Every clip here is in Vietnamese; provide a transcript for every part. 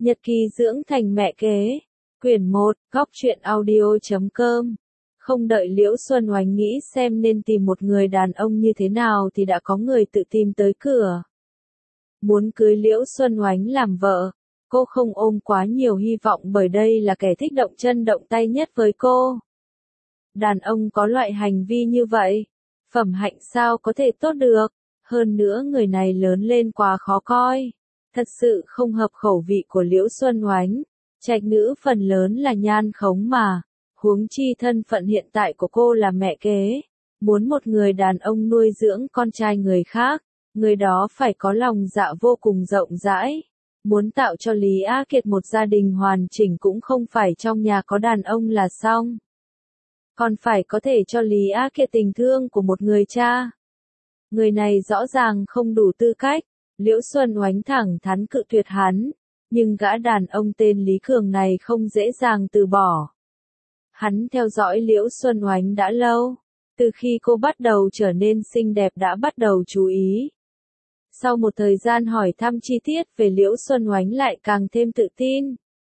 Nhật ký dưỡng thành mẹ kế. Quyển 1, Góc truyện audio.com. Không đợi Liễu Xuân Oánh nghĩ xem nên tìm một người đàn ông như thế nào thì đã có người tự tìm tới cửa. Muốn cưới Liễu Xuân Oánh làm vợ, cô không ôm quá nhiều hy vọng bởi đây là kẻ thích động chân động tay nhất với cô. Đàn ông có loại hành vi như vậy, phẩm hạnh sao có thể tốt được, hơn nữa người này lớn lên quá khó coi. Thật sự không hợp khẩu vị của Liễu Xuân Oánh, trạch nữ phần lớn là nhan khống mà, huống chi thân phận hiện tại của cô là mẹ kế, muốn một người đàn ông nuôi dưỡng con trai người khác, người đó phải có lòng dạ vô cùng rộng rãi, muốn tạo cho Lý Á Kiệt một gia đình hoàn chỉnh cũng không phải trong nhà có đàn ông là xong, còn phải có thể cho Lý Á Kiệt tình thương của một người cha. Người này rõ ràng không đủ tư cách. Liễu Xuân Oánh thẳng thắn cự tuyệt hắn, nhưng gã đàn ông tên Lý Cường này không dễ dàng từ bỏ. Hắn theo dõi Liễu Xuân Oánh đã lâu, từ khi cô bắt đầu trở nên xinh đẹp đã bắt đầu chú ý. Sau một thời gian hỏi thăm chi tiết về Liễu Xuân Oánh lại càng thêm tự tin.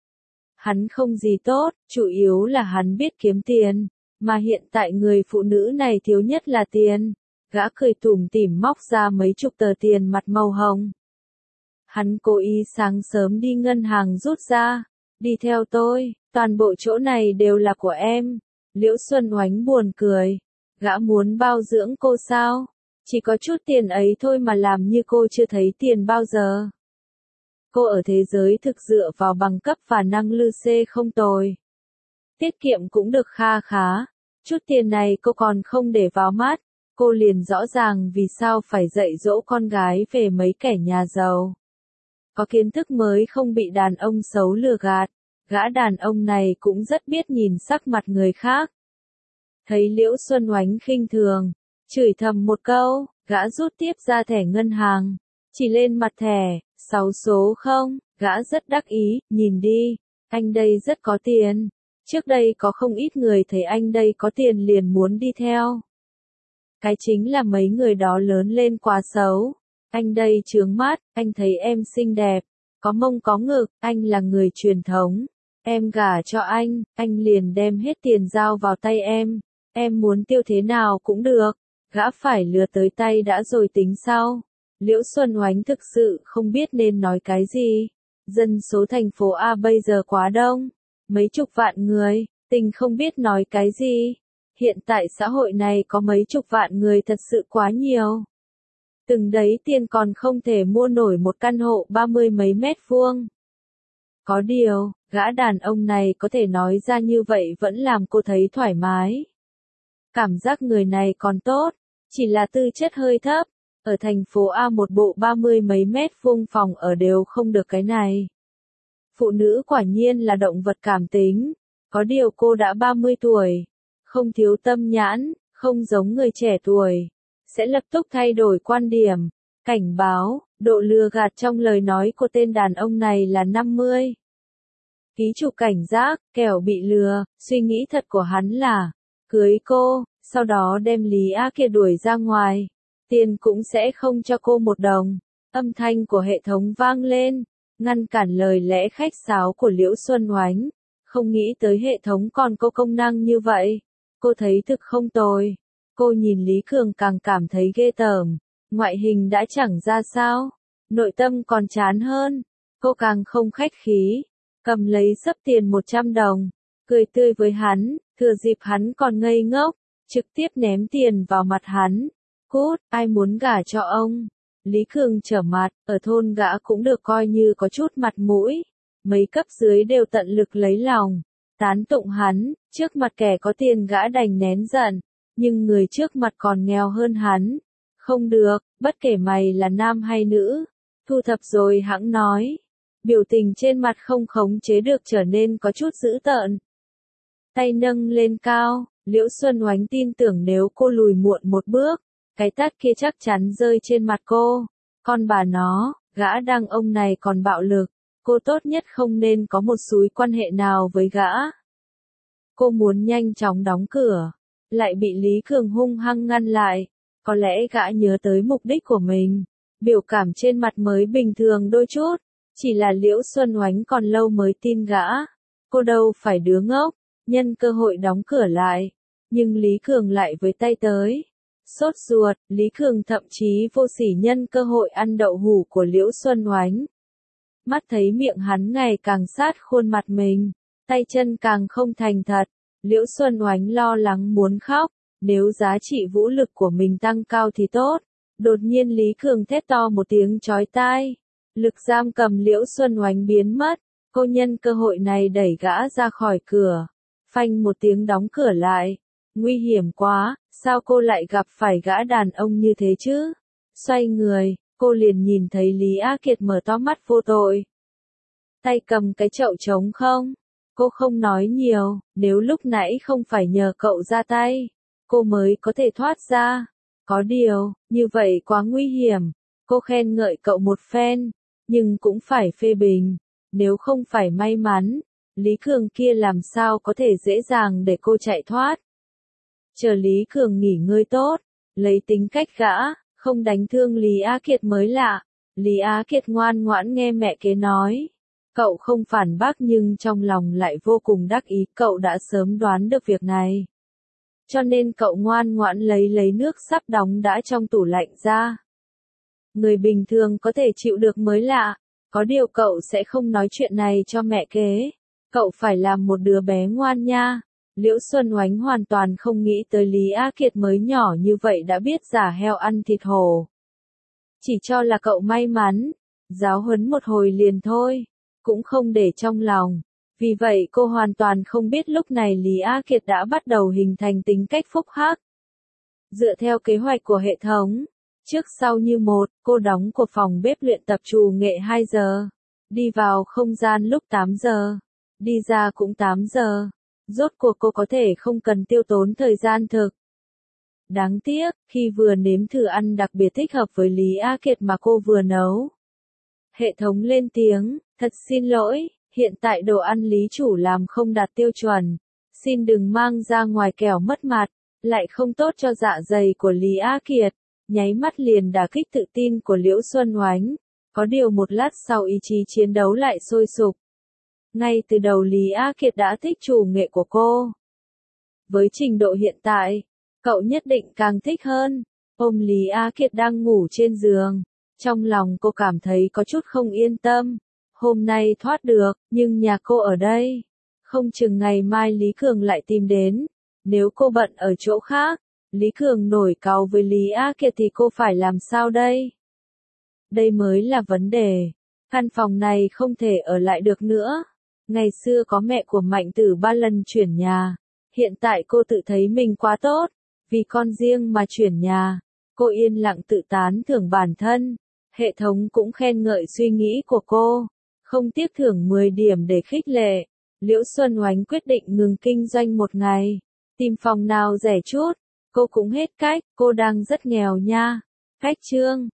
Hắn không gì tốt, chủ yếu là hắn biết kiếm tiền, mà hiện tại người phụ nữ này thiếu nhất là tiền. Gã cười tủm tỉm móc ra mấy chục tờ tiền mặt màu hồng. Hắn cố ý sáng sớm đi ngân hàng rút ra, đi theo tôi, toàn bộ chỗ này đều là của em. Liễu Xuân Oánh buồn cười, gã muốn bao dưỡng cô sao? Chỉ có chút tiền ấy thôi mà làm như cô chưa thấy tiền bao giờ. Cô ở thế giới thực dựa vào bằng cấp và năng lực C không tồi. Tiết kiệm cũng được kha khá, chút tiền này cô còn không để vào mắt. Cô liền rõ ràng vì sao phải dạy dỗ con gái về mấy kẻ nhà giàu. Có kiến thức mới không bị đàn ông xấu lừa gạt, gã đàn ông này cũng rất biết nhìn sắc mặt người khác. Thấy Liễu Xuân Oánh khinh thường, chửi thầm một câu, gã rút tiếp ra thẻ ngân hàng, chỉ lên mặt thẻ, 6 số không, gã rất đắc ý, nhìn đi, anh đây rất có tiền. Trước đây có không ít người thấy anh đây có tiền liền muốn đi theo. Cái chính là mấy người đó lớn lên quá xấu. Anh đây chướng mắt, anh thấy em xinh đẹp, có mông có ngực, anh là người truyền thống. Em gả cho anh liền đem hết tiền giao vào tay em muốn tiêu thế nào cũng được, gã phải lừa tới tay đã rồi tính sau. Liễu Xuân Oánh thực sự không biết nên nói cái gì. Dân số thành phố A bây giờ quá đông, mấy chục vạn người, tình không biết nói cái gì. Hiện tại xã hội này có mấy chục vạn người thật sự quá nhiều. Từng đấy tiền còn không thể mua nổi một căn hộ 30 mấy mét vuông. Có điều, gã đàn ông này có thể nói ra như vậy vẫn làm cô thấy thoải mái. Cảm giác người này còn tốt, chỉ là tư chất hơi thấp. Ở thành phố A một bộ 30 mấy mét vuông phòng ở đều không được cái này. Phụ nữ quả nhiên là động vật cảm tính. Có điều cô đã 30 tuổi. Không thiếu tâm nhãn, không giống người trẻ tuổi, sẽ lập tức thay đổi quan điểm, cảnh báo, độ lừa gạt trong lời nói của tên đàn ông này là 50. Ký chủ cảnh giác, kẻo bị lừa, suy nghĩ thật của hắn là, cưới cô, sau đó đem Lý Á Kiệt đuổi ra ngoài, tiền cũng sẽ không cho cô một đồng. Âm thanh của hệ thống vang lên, ngăn cản lời lẽ khách sáo của Liễu Xuân Oánh, không nghĩ tới hệ thống còn có công năng như vậy. Cô thấy thực không tồi. Cô nhìn Lý Cường càng cảm thấy ghê tởm. Ngoại hình đã chẳng ra sao. Nội tâm còn chán hơn. Cô càng không khách khí. Cầm lấy xấp tiền 100 đồng. Cười tươi với hắn. Thừa dịp hắn còn ngây ngốc. Trực tiếp ném tiền vào mặt hắn. Cút, ai muốn gả cho ông? Lý Cường trở mặt. Ở thôn gã cũng được coi như có chút mặt mũi. Mấy cấp dưới đều tận lực lấy lòng. Tán tụng hắn, trước mặt kẻ có tiền gã đành nén giận, nhưng người trước mặt còn nghèo hơn hắn. Không được, bất kể mày là nam hay nữ, thu thập rồi hẵng nói. Biểu tình trên mặt không khống chế được trở nên có chút dữ tợn. Tay nâng lên cao, Liễu Xuân Oánh tin tưởng nếu cô lùi muộn một bước, cái tát kia chắc chắn rơi trên mặt cô. Con bà nó, gã đàn ông này còn bạo lực. Cô tốt nhất không nên có một súi quan hệ nào với gã. Cô muốn nhanh chóng đóng cửa, lại bị Lý Cường hung hăng ngăn lại. Có lẽ gã nhớ tới mục đích của mình. Biểu cảm trên mặt mới bình thường đôi chút. Chỉ là Liễu Xuân Oánh còn lâu mới tin gã. Cô đâu phải đứa ngốc, nhân cơ hội đóng cửa lại. Nhưng Lý Cường lại với tay tới. Sốt ruột, Lý Cường thậm chí vô sỉ nhân cơ hội ăn đậu hủ của Liễu Xuân Oánh. Mắt thấy miệng hắn ngày càng sát khuôn mặt mình, tay chân càng không thành thật, Liễu Xuân Oánh lo lắng muốn khóc, nếu giá trị vũ lực của mình tăng cao thì tốt. Đột nhiên Lý Cường thét to một tiếng chói tai, lực giam cầm Liễu Xuân Oánh biến mất, cô nhân cơ hội này đẩy gã ra khỏi cửa, phanh một tiếng đóng cửa lại. Nguy hiểm quá, sao cô lại gặp phải gã đàn ông như thế chứ? Xoay người, cô liền nhìn thấy Lý Á Kiệt mở to mắt vô tội. Tay cầm cái chậu trống không? Cô không nói nhiều, nếu lúc nãy không phải nhờ cậu ra tay, cô mới có thể thoát ra. Có điều, như vậy quá nguy hiểm. Cô khen ngợi cậu một phen, nhưng cũng phải phê bình. Nếu không phải may mắn, Lý Cường kia làm sao có thể dễ dàng để cô chạy thoát. Chờ Lý Cường nghỉ ngơi tốt, lấy tính cách gã, không đánh thương Lý Á Kiệt mới lạ. Lý Á Kiệt ngoan ngoãn nghe mẹ kế nói. Cậu không phản bác nhưng trong lòng lại vô cùng đắc ý, cậu đã sớm đoán được việc này. Cho nên cậu ngoan ngoãn lấy nước sắp đóng đã trong tủ lạnh ra. Người bình thường có thể chịu được mới lạ, có điều cậu sẽ không nói chuyện này cho mẹ kế. Cậu phải làm một đứa bé ngoan nha. Liễu Xuân Oánh hoàn toàn không nghĩ tới Lý Á Kiệt mới nhỏ như vậy đã biết giả heo ăn thịt hổ. Chỉ cho là cậu may mắn, giáo huấn một hồi liền thôi, cũng không để trong lòng. Vì vậy cô hoàn toàn không biết lúc này Lý Á Kiệt đã bắt đầu hình thành tính cách phúc hắc. Dựa theo kế hoạch của hệ thống, trước sau như một, cô đóng của phòng bếp luyện tập trù nghệ 2 giờ, đi vào không gian lúc 8 giờ, đi ra cũng 8 giờ. Rốt cuộc cô có thể không cần tiêu tốn thời gian thực. Đáng tiếc, khi vừa nếm thử ăn đặc biệt thích hợp với Lý Á Kiệt mà cô vừa nấu. Hệ thống lên tiếng, thật xin lỗi, hiện tại đồ ăn Lý chủ làm không đạt tiêu chuẩn. Xin đừng mang ra ngoài kẻo mất mặt, lại không tốt cho dạ dày của Lý Á Kiệt. Nháy mắt liền đả kích tự tin của Liễu Xuân Oánh. Có điều một lát sau ý chí chiến đấu lại sôi sục. Ngay từ đầu Lý Á Kiệt đã thích chủ nghệ của cô. Với trình độ hiện tại, cậu nhất định càng thích hơn. Ôm Lý Á Kiệt đang ngủ trên giường. Trong lòng cô cảm thấy có chút không yên tâm. Hôm nay thoát được, nhưng nhà cô ở đây. Không chừng ngày mai Lý Cường lại tìm đến. Nếu cô bận ở chỗ khác, Lý Cường nổi cáu với Lý Á Kiệt thì cô phải làm sao đây? Đây mới là vấn đề. Căn phòng này không thể ở lại được nữa. Ngày xưa có mẹ của Mạnh Tử 3 lần chuyển nhà. Hiện tại cô tự thấy mình quá tốt. Vì con riêng mà chuyển nhà. Cô yên lặng tự tán thưởng bản thân. Hệ thống cũng khen ngợi suy nghĩ của cô. Không tiếc thưởng 10 điểm để khích lệ. Liễu Xuân Oánh quyết định ngừng kinh doanh một ngày. Tìm phòng nào rẻ chút. Cô cũng hết cách, cô đang rất nghèo nha. Cách chương